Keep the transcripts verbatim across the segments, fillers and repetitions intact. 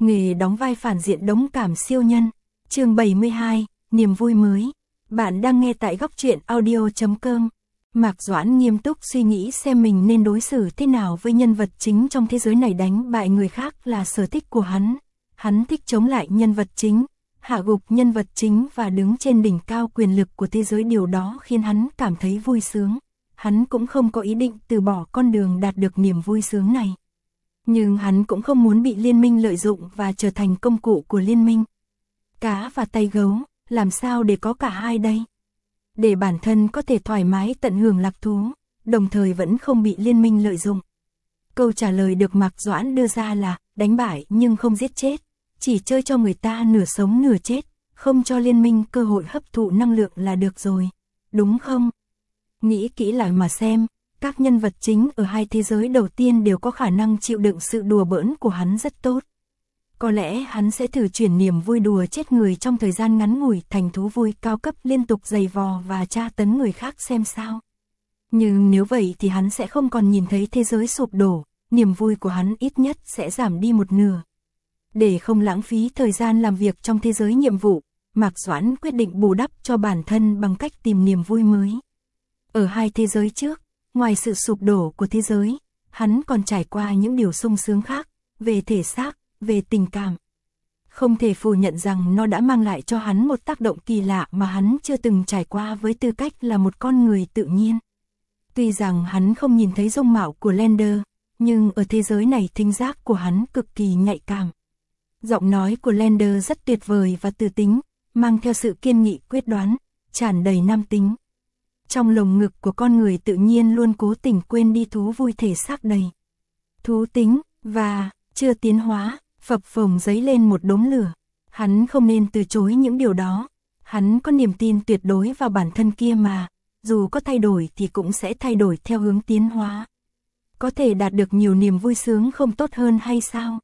Nghề đóng vai phản diện đống cảm siêu nhân. Chương bảy mươi hai, niềm vui mới. Bạn đang nghe tại góc truyện audio chấm com. Mạc Doãn nghiêm túc suy nghĩ xem mình nên đối xử thế nào với nhân vật chính trong thế giới này. Đánh bại người khác là sở thích của hắn. Hắn thích chống lại nhân vật chính, hạ gục nhân vật chính và đứng trên đỉnh cao quyền lực của thế giới. Điều đó khiến hắn cảm thấy vui sướng. Hắn cũng không có ý định từ bỏ con đường đạt được niềm vui sướng này. Nhưng hắn cũng không muốn bị liên minh lợi dụng và trở thành công cụ của liên minh. Cá và tay gấu, làm sao để có cả hai đây? Để bản thân có thể thoải mái tận hưởng lạc thú, đồng thời vẫn không bị liên minh lợi dụng. Câu trả lời được Mạc Doãn đưa ra là, đánh bại nhưng không giết chết, chỉ chơi cho người ta nửa sống nửa chết, không cho liên minh cơ hội hấp thụ năng lượng là được rồi, đúng không? Nghĩ kỹ lại mà xem, các nhân vật chính ở hai thế giới đầu tiên đều có khả năng chịu đựng sự đùa bỡn của hắn rất tốt. Có lẽ hắn sẽ thử chuyển niềm vui đùa chết người trong thời gian ngắn ngủi thành thú vui cao cấp liên tục giày vò và tra tấn người khác xem sao. Nhưng nếu vậy thì hắn sẽ không còn nhìn thấy thế giới sụp đổ, niềm vui của hắn ít nhất sẽ giảm đi một nửa. Để không lãng phí thời gian làm việc trong thế giới nhiệm vụ, Mạc Doãn quyết định bù đắp cho bản thân bằng cách tìm niềm vui mới. Ở hai thế giới trước, ngoài sự sụp đổ của thế giới, hắn còn trải qua những điều sung sướng khác, về thể xác, về tình cảm. Không thể phủ nhận rằng nó đã mang lại cho hắn một tác động kỳ lạ mà hắn chưa từng trải qua với tư cách là một con người tự nhiên. Tuy rằng hắn không nhìn thấy dung mạo của Lander, nhưng ở thế giới này thính giác của hắn cực kỳ nhạy cảm. Giọng nói của Lander rất tuyệt vời và tư tính, mang theo sự kiên nghị quyết đoán, tràn đầy nam tính. Trong lồng ngực của con người tự nhiên luôn cố tình quên đi thú vui thể xác đầy thú tính, và, chưa tiến hóa, phập phồng dấy lên một đốm lửa. Hắn không nên từ chối những điều đó. Hắn có niềm tin tuyệt đối vào bản thân kia mà, dù có thay đổi thì cũng sẽ thay đổi theo hướng tiến hóa. Có thể đạt được nhiều niềm vui sướng không tốt hơn hay sao?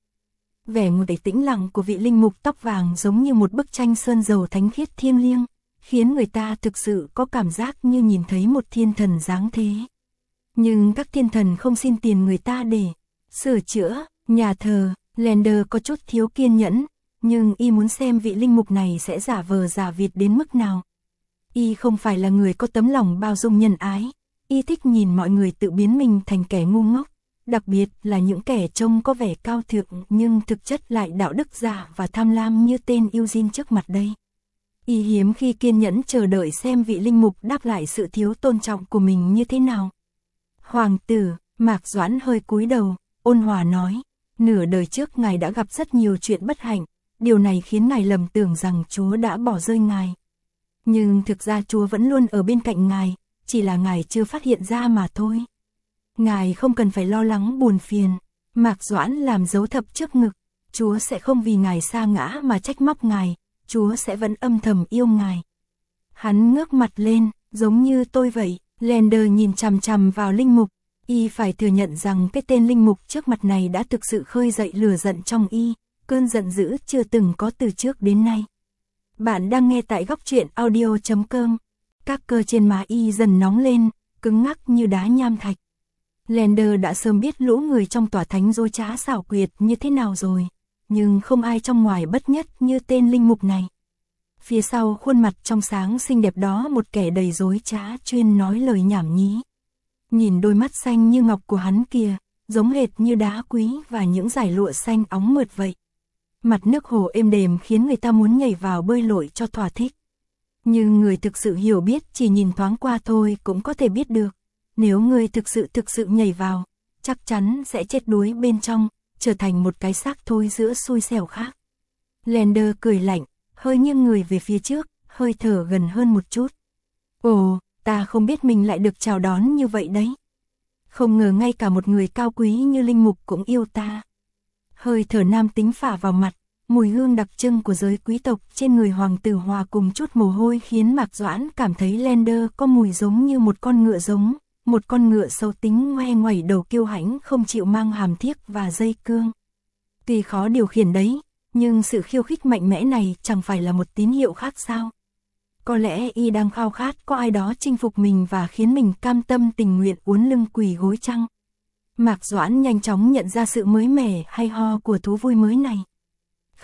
Vẻ ngồi tĩnh lặng của vị linh mục tóc vàng giống như một bức tranh sơn dầu thánh khiết thiêng liêng, khiến người ta thực sự có cảm giác như nhìn thấy một thiên thần giáng thế. Nhưng các thiên thần không xin tiền người ta để sửa chữa nhà thờ. Lander có chút thiếu kiên nhẫn, nhưng y muốn xem vị linh mục này sẽ giả vờ giả vịt đến mức nào. Y không phải là người có tấm lòng bao dung nhân ái, y thích nhìn mọi người tự biến mình thành kẻ ngu ngốc, đặc biệt là những kẻ trông có vẻ cao thượng nhưng thực chất lại đạo đức giả và tham lam như tên Eugene trước mặt đây. Y hiếm khi kiên nhẫn chờ đợi xem vị linh mục đáp lại sự thiếu tôn trọng của mình như thế nào. Hoàng tử, Mạc Doãn hơi cúi đầu, ôn hòa nói. Nửa đời trước ngài đã gặp rất nhiều chuyện bất hạnh, điều này khiến ngài lầm tưởng rằng Chúa đã bỏ rơi ngài. Nhưng thực ra Chúa vẫn luôn ở bên cạnh ngài, chỉ là ngài chưa phát hiện ra mà thôi. Ngài không cần phải lo lắng buồn phiền. Mạc Doãn làm dấu thập trước ngực. Chúa sẽ không vì ngài sa ngã mà trách móc ngài, Chúa sẽ vẫn âm thầm yêu ngài. Hắn ngước mặt lên, giống như tôi vậy. Lander nhìn chằm chằm vào linh mục. Y phải thừa nhận rằng cái tên linh mục trước mặt này đã thực sự khơi dậy lửa giận trong y, cơn giận dữ chưa từng có từ trước đến nay. Bạn đang nghe tại góc truyện audio chấm com. Các cơ trên má y dần nóng lên, cứng ngắc như đá nham thạch. Lander đã sớm biết lũ người trong tòa thánh dối trá xảo quyệt như thế nào rồi, nhưng không ai trong ngoài bất nhất như tên linh mục này. Phía sau khuôn mặt trong sáng xinh đẹp đó một kẻ đầy dối trá chuyên nói lời nhảm nhí. Nhìn đôi mắt xanh như ngọc của hắn kìa, giống hệt như đá quý và những dải lụa xanh óng mượt vậy. Mặt nước hồ êm đềm khiến người ta muốn nhảy vào bơi lội cho thỏa thích. Nhưng người thực sự hiểu biết chỉ nhìn thoáng qua thôi cũng có thể biết được. Nếu người thực sự thực sự nhảy vào, chắc chắn sẽ chết đuối bên trong, trở thành một cái xác thối giữa xui xẻo khác. Lander cười lạnh, hơi nghiêng người về phía trước, hơi thở gần hơn một chút. Ồ, ta không biết mình lại được chào đón như vậy đấy. Không ngờ ngay cả một người cao quý như linh mục cũng yêu ta. Hơi thở nam tính phả vào mặt, mùi hương đặc trưng của giới quý tộc trên người hoàng tử hòa cùng chút mồ hôi khiến Mạc Doãn cảm thấy Lander có mùi giống như một con ngựa giống, một con ngựa sâu tính ngoe ngoẩy đầu kiêu hãnh không chịu mang hàm thiếc và dây cương. Tuy khó điều khiển đấy, nhưng sự khiêu khích mạnh mẽ này chẳng phải là một tín hiệu khác sao? Có lẽ y đang khao khát có ai đó chinh phục mình và khiến mình cam tâm tình nguyện uốn lưng quỳ gối chăng? Mạc Doãn nhanh chóng nhận ra sự mới mẻ hay ho của thú vui mới này.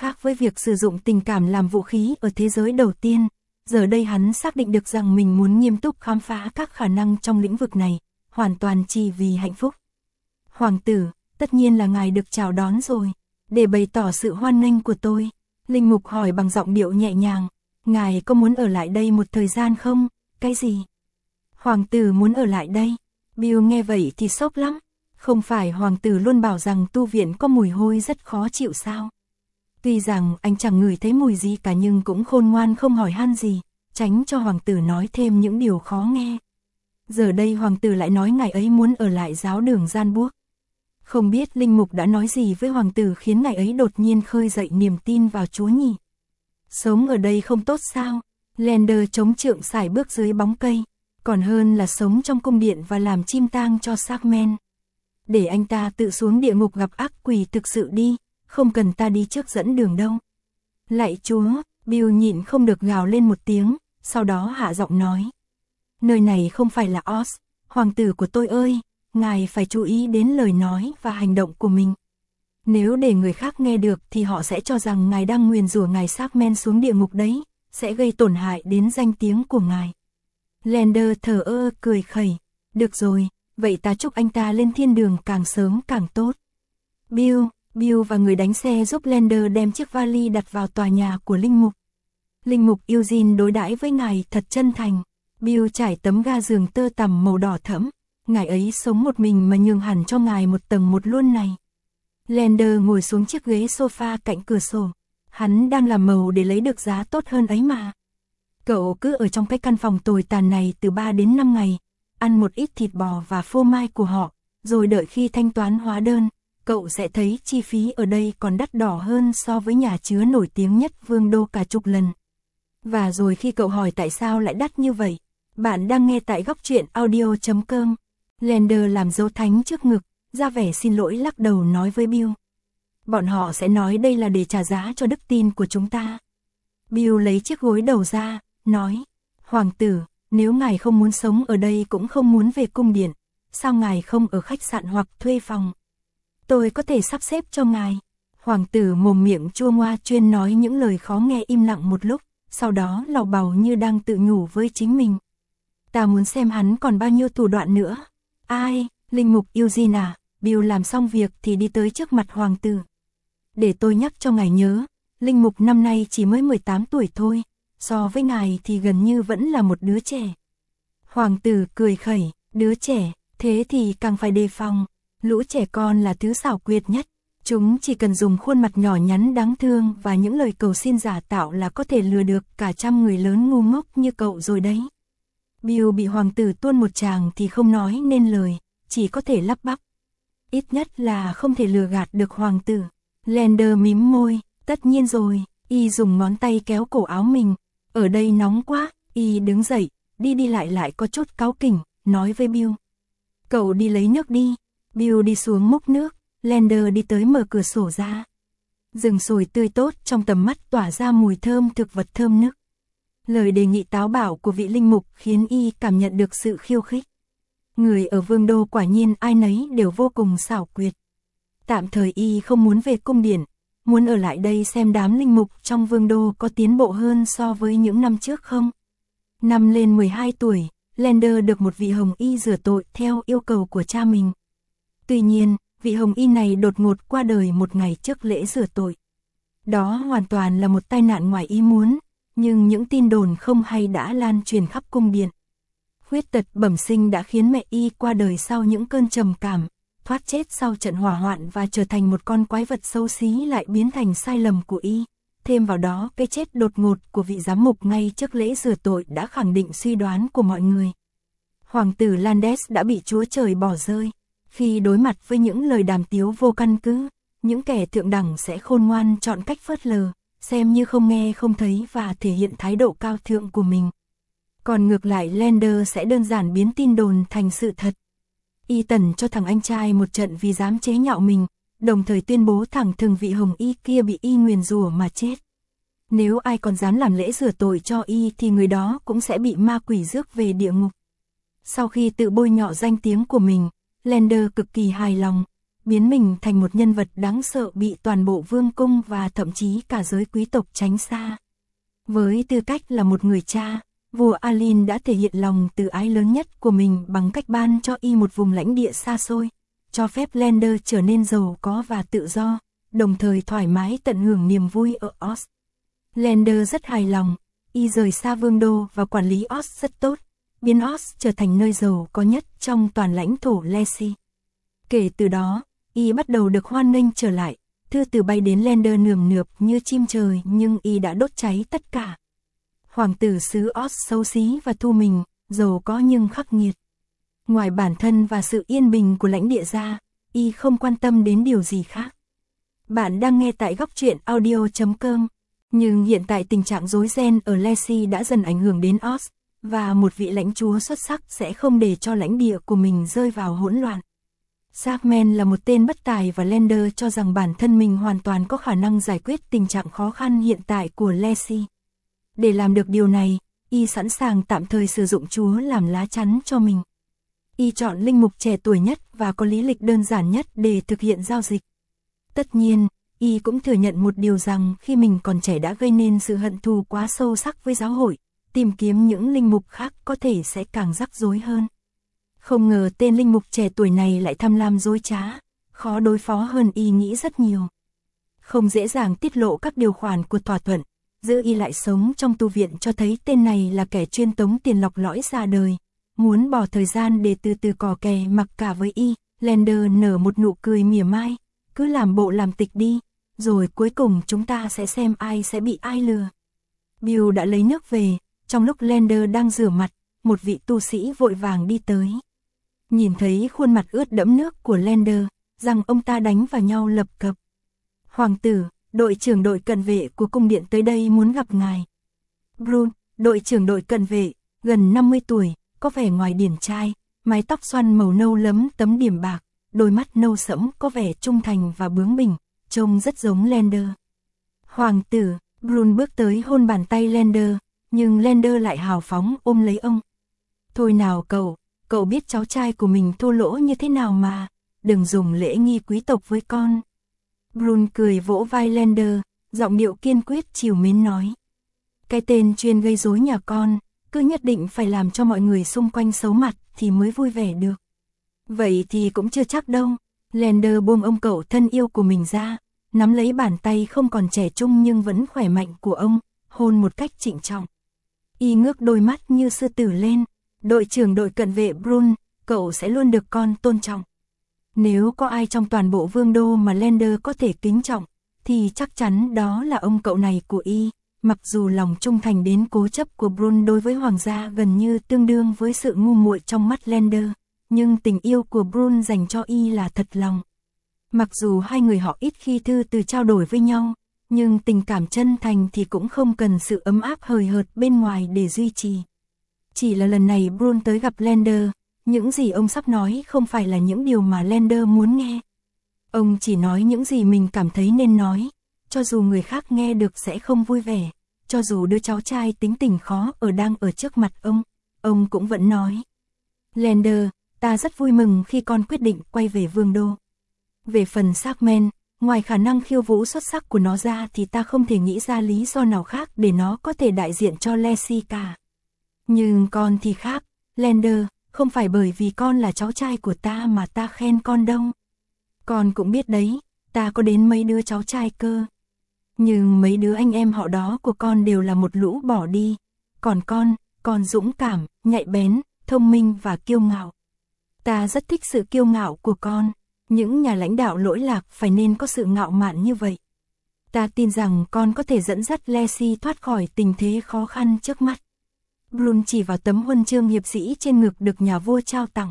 khác với việc sử dụng tình cảm làm vũ khí ở thế giới đầu tiên. Giờ đây hắn xác định được rằng mình muốn nghiêm túc khám phá các khả năng trong lĩnh vực này, hoàn toàn chỉ vì hạnh phúc. Hoàng tử, tất nhiên là ngài được chào đón rồi. Để bày tỏ sự hoan nghênh của tôi, Linh Mục hỏi bằng giọng điệu nhẹ nhàng, ngài có muốn ở lại đây một thời gian không? Cái gì? Hoàng tử muốn ở lại đây? Bill nghe vậy thì sốc lắm. Không phải hoàng tử luôn bảo rằng tu viện có mùi hôi rất khó chịu sao? Tuy rằng anh chẳng ngửi thấy mùi gì cả nhưng cũng khôn ngoan không hỏi han gì, tránh cho hoàng tử nói thêm những điều khó nghe. Giờ đây hoàng tử lại nói ngài ấy muốn ở lại giáo đường Gian Buốc. Không biết Linh Mục đã nói gì với hoàng tử khiến ngài ấy đột nhiên khơi dậy niềm tin vào Chúa nhỉ? Sống ở đây không tốt sao? Lander chống trượng sải bước dưới bóng cây, còn hơn là sống trong cung điện và làm chim tang cho xác men. Để anh ta tự xuống địa ngục gặp ác quỷ thực sự đi, không cần ta đi trước dẫn đường đâu. Lạy Chúa, Bill nhịn không được gào lên một tiếng, sau đó hạ giọng nói. Nơi này không phải là Oz, hoàng tử của tôi ơi, ngài phải chú ý đến lời nói và hành động của mình. Nếu để người khác nghe được thì họ sẽ cho rằng ngài đang nguyền rủa ngài xác men xuống địa ngục đấy, sẽ gây tổn hại đến danh tiếng của ngài. Lander thờ ơ cười khẩy, được rồi, vậy ta chúc anh ta lên thiên đường càng sớm càng tốt. Bill, Bill và người đánh xe giúp Lander đem chiếc vali đặt vào tòa nhà của Linh Mục. Linh Mục Eugene đối đãi với ngài thật chân thành. Bill trải tấm ga giường tơ tằm màu đỏ thẫm, ngài ấy sống một mình mà nhường hẳn cho ngài một tầng một luôn này. Lander ngồi xuống chiếc ghế sofa cạnh cửa sổ, hắn đang làm màu để lấy được giá tốt hơn ấy mà. Cậu cứ ở trong cái căn phòng tồi tàn này từ ba đến năm ngày, ăn một ít thịt bò và phô mai của họ, rồi đợi khi thanh toán hóa đơn, cậu sẽ thấy chi phí ở đây còn đắt đỏ hơn so với nhà chứa nổi tiếng nhất Vương đô cả chục lần. Và rồi khi cậu hỏi tại sao lại đắt như vậy, bạn đang nghe tại góc truyện audio chấm com. Lander làm dấu thánh trước ngực, ra vẻ xin lỗi lắc đầu nói với Bill. Bọn họ sẽ nói đây là để trả giá cho đức tin của chúng ta. Bill lấy chiếc gối đầu ra, nói, hoàng tử, nếu ngài không muốn sống ở đây cũng không muốn về cung điện, sao ngài không ở khách sạn hoặc thuê phòng? Tôi có thể sắp xếp cho ngài. Hoàng tử mồm miệng chua ngoa chuyên nói những lời khó nghe im lặng một lúc, sau đó lầu bầu như đang tự nhủ với chính mình. Ta muốn xem hắn còn bao nhiêu thủ đoạn nữa. Ai, Linh Mục Eugene à? Bill làm xong việc thì đi tới trước mặt hoàng tử. Để tôi nhắc cho ngài nhớ, Linh Mục năm nay chỉ mới mười tám tuổi thôi, so với ngài thì gần như vẫn là một đứa trẻ. Hoàng tử cười khẩy, đứa trẻ, thế thì càng phải đề phòng. Lũ trẻ con là thứ xảo quyệt nhất, chúng chỉ cần dùng khuôn mặt nhỏ nhắn đáng thương và những lời cầu xin giả tạo là có thể lừa được cả trăm người lớn ngu ngốc như cậu rồi đấy. Bill bị hoàng tử tuôn một tràng thì không nói nên lời, chỉ có thể lắp bắp. Ít nhất là không thể lừa gạt được hoàng tử. Lander mím môi, tất nhiên rồi, y dùng ngón tay kéo cổ áo mình. Ở đây nóng quá, y đứng dậy, đi đi lại lại có chút cáu kỉnh, nói với Bill. Cậu đi lấy nước đi. Bill đi xuống múc nước, Lander đi tới mở cửa sổ ra. Rừng sồi tươi tốt trong tầm mắt tỏa ra mùi thơm thực vật thơm nức. Lời đề nghị táo bạo của vị linh mục khiến y cảm nhận được sự khiêu khích. Người ở Vương đô quả nhiên ai nấy đều vô cùng xảo quyệt. Tạm thời y không muốn về cung điện, muốn ở lại đây xem đám linh mục trong Vương đô có tiến bộ hơn so với những năm trước không. Năm lên mười hai tuổi, Lander được một vị hồng y rửa tội theo yêu cầu của cha mình. Tuy nhiên, vị hồng y này đột ngột qua đời một ngày trước lễ rửa tội. Đó hoàn toàn là một tai nạn ngoài ý muốn, nhưng những tin đồn không hay đã lan truyền khắp cung điện. Huyết tật bẩm sinh đã khiến mẹ y qua đời sau những cơn trầm cảm, thoát chết sau trận hỏa hoạn và trở thành một con quái vật xấu xí lại biến thành sai lầm của y. Thêm vào đó, cái chết đột ngột của vị giám mục ngay trước lễ rửa tội đã khẳng định suy đoán của mọi người. Hoàng tử Landes đã bị Chúa Trời bỏ rơi. Khi đối mặt với những lời đàm tiếu vô căn cứ, những kẻ thượng đẳng sẽ khôn ngoan chọn cách phớt lờ, xem như không nghe không thấy và thể hiện thái độ cao thượng của mình. Còn ngược lại Lander sẽ đơn giản biến tin đồn thành sự thật. Y tẩn cho thằng anh trai một trận vì dám chế nhạo mình, đồng thời tuyên bố thẳng thừng vị hồng y kia bị y nguyền rủa mà chết. Nếu ai còn dám làm lễ rửa tội cho y thì người đó cũng sẽ bị ma quỷ rước về địa ngục. Sau khi tự bôi nhọ danh tiếng của mình, Lander cực kỳ hài lòng, biến mình thành một nhân vật đáng sợ bị toàn bộ vương cung và thậm chí cả giới quý tộc tránh xa. Với tư cách là một người cha, vua Alin đã thể hiện lòng từ ái lớn nhất của mình bằng cách ban cho y một vùng lãnh địa xa xôi, cho phép Lander trở nên giàu có và tự do, đồng thời thoải mái tận hưởng niềm vui ở Oz. Lander rất hài lòng, y rời xa vương đô và quản lý Oz rất tốt, biến Oz trở thành nơi giàu có nhất trong toàn lãnh thổ Lacey. Kể từ đó, y bắt đầu được hoan nghênh trở lại, thư từ bay đến Lander nườm nượp như chim trời nhưng y đã đốt cháy tất cả. Hoàng tử xứ Oz xấu xí và thu mình, giàu có nhưng khắc nghiệt. Ngoài bản thân và sự yên bình của lãnh địa ra, y không quan tâm đến điều gì khác. Bạn đang nghe tại góc truyện audio chấm com. Nhưng hiện tại tình trạng rối ren ở Lacey đã dần ảnh hưởng đến Oz, và một vị lãnh chúa xuất sắc sẽ không để cho lãnh địa của mình rơi vào hỗn loạn. Sharkman là một tên bất tài và Lander cho rằng bản thân mình hoàn toàn có khả năng giải quyết tình trạng khó khăn hiện tại của Lacey. Để làm được điều này, y sẵn sàng tạm thời sử dụng Chúa làm lá chắn cho mình. Y chọn linh mục trẻ tuổi nhất và có lý lịch đơn giản nhất để thực hiện giao dịch. Tất nhiên, y cũng thừa nhận một điều rằng khi mình còn trẻ đã gây nên sự hận thù quá sâu sắc với giáo hội, tìm kiếm những linh mục khác có thể sẽ càng rắc rối hơn. Không ngờ tên linh mục trẻ tuổi này lại tham lam dối trá, khó đối phó hơn y nghĩ rất nhiều. Không dễ dàng tiết lộ các điều khoản của thỏa thuận, giữ y lại sống trong tu viện cho thấy tên này là kẻ chuyên tống tiền lọc lõi ra đời, muốn bỏ thời gian để từ từ cò kè mặc cả với y. Lander nở một nụ cười mỉa mai, cứ làm bộ làm tịch đi, rồi cuối cùng chúng ta sẽ xem ai sẽ bị ai lừa. Bill đã lấy nước về, trong lúc Lander đang rửa mặt, một vị tu sĩ vội vàng đi tới. Nhìn thấy khuôn mặt ướt đẫm nước của Lander, rằng ông ta đánh vào nhau lập cập. Hoàng tử, đội trưởng đội cận vệ của cung điện tới đây muốn gặp ngài. Brun, đội trưởng đội cận vệ, gần năm mươi tuổi, có vẻ ngoài điển trai, mái tóc xoăn màu nâu lấm tấm điểm bạc, đôi mắt nâu sẫm có vẻ trung thành và bướng bỉnh, trông rất giống Lander. Hoàng tử, Brun bước tới hôn bàn tay Lander, nhưng Lander lại hào phóng ôm lấy ông. Thôi nào cậu, cậu biết cháu trai của mình thua lỗ như thế nào mà, đừng dùng lễ nghi quý tộc với con. Brun cười vỗ vai Lander, giọng điệu kiên quyết trìu mến nói. Cái tên chuyên gây rối nhà con, cứ nhất định phải làm cho mọi người xung quanh xấu mặt thì mới vui vẻ được. Vậy thì cũng chưa chắc đâu. Lander buông ông cậu thân yêu của mình ra, nắm lấy bàn tay không còn trẻ trung nhưng vẫn khỏe mạnh của ông, hôn một cách trịnh trọng. Y ngước đôi mắt như sư tử lên. Đội trưởng đội cận vệ Brun, cậu sẽ luôn được con tôn trọng. Nếu có ai trong toàn bộ vương đô mà Lander có thể kính trọng, thì chắc chắn đó là ông cậu này của y. Mặc dù lòng trung thành đến cố chấp của Brun đối với hoàng gia gần như tương đương với sự ngu muội trong mắt Lander, nhưng tình yêu của Brun dành cho y là thật lòng. Mặc dù hai người họ ít khi thư từ trao đổi với nhau, nhưng tình cảm chân thành thì cũng không cần sự ấm áp hời hợt bên ngoài để duy trì. Chỉ là lần này Brun tới gặp Lander, những gì ông sắp nói không phải là những điều mà Lander muốn nghe. Ông chỉ nói những gì mình cảm thấy nên nói, cho dù người khác nghe được sẽ không vui vẻ, cho dù đứa cháu trai tính tình khó ở đang ở trước mặt ông, ông cũng vẫn nói. Lander, ta rất vui mừng khi con quyết định quay về vương đô. Về phần Sharkman, ngoài khả năng khiêu vũ xuất sắc của nó ra thì ta không thể nghĩ ra lý do nào khác để nó có thể đại diện cho Lacey cả. Nhưng con thì khác, Lander, không phải bởi vì con là cháu trai của ta mà ta khen con đâu. Con cũng biết đấy, ta có đến mấy đứa cháu trai cơ. Nhưng mấy đứa anh em họ đó của con đều là một lũ bỏ đi. Còn con, con dũng cảm, nhạy bén, thông minh và kiêu ngạo. Ta rất thích sự kiêu ngạo của con. Những nhà lãnh đạo lỗi lạc phải nên có sự ngạo mạn như vậy. Ta tin rằng con có thể dẫn dắt Lacey thoát khỏi tình thế khó khăn trước mắt. Brun chỉ vào tấm huân chương hiệp sĩ trên ngực được nhà vua trao tặng.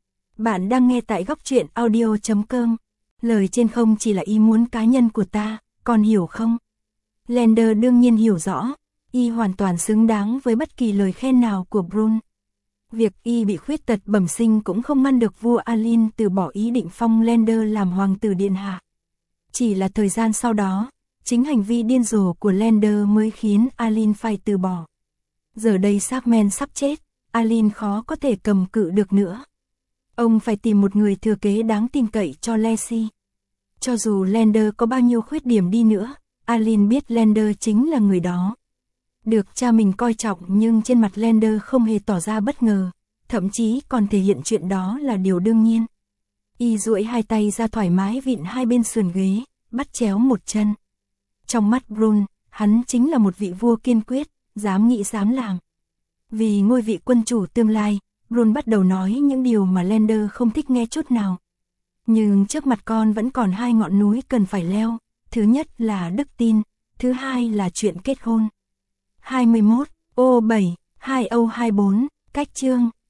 Bạn đang nghe tại góc truyện audio chấm com. Lời trên không chỉ là ý muốn cá nhân của ta, con hiểu không? Lander đương nhiên hiểu rõ, y hoàn toàn xứng đáng với bất kỳ lời khen nào của Brun. Việc y bị khuyết tật bẩm sinh cũng không ngăn được vua Alin từ bỏ ý định phong Lander làm hoàng tử điện hạ. Chỉ là thời gian sau đó, chính hành vi điên rồ của Lander mới khiến Alin phải từ bỏ. Giờ đây Sharkman sắp chết, Alin khó có thể cầm cự được nữa. Ông phải tìm một người thừa kế đáng tin cậy cho Lacey. Cho dù Lander có bao nhiêu khuyết điểm đi nữa, Aline biết Lander chính là người đó. Được cha mình coi trọng nhưng trên mặt Lander không hề tỏ ra bất ngờ, thậm chí còn thể hiện chuyện đó là điều đương nhiên. Y duỗi hai tay ra thoải mái vịn hai bên sườn ghế, bắt chéo một chân. Trong mắt Brun, hắn chính là một vị vua kiên quyết, dám nghĩ dám làm. Vì ngôi vị quân chủ tương lai, Brun bắt đầu nói những điều mà Lander không thích nghe chút nào. Nhưng trước mặt con vẫn còn hai ngọn núi cần phải leo, thứ nhất là đức tin, thứ hai là chuyện kết hôn. hai mươi mốt, ô bảy, hai âu hai mươi bốn, cách chương,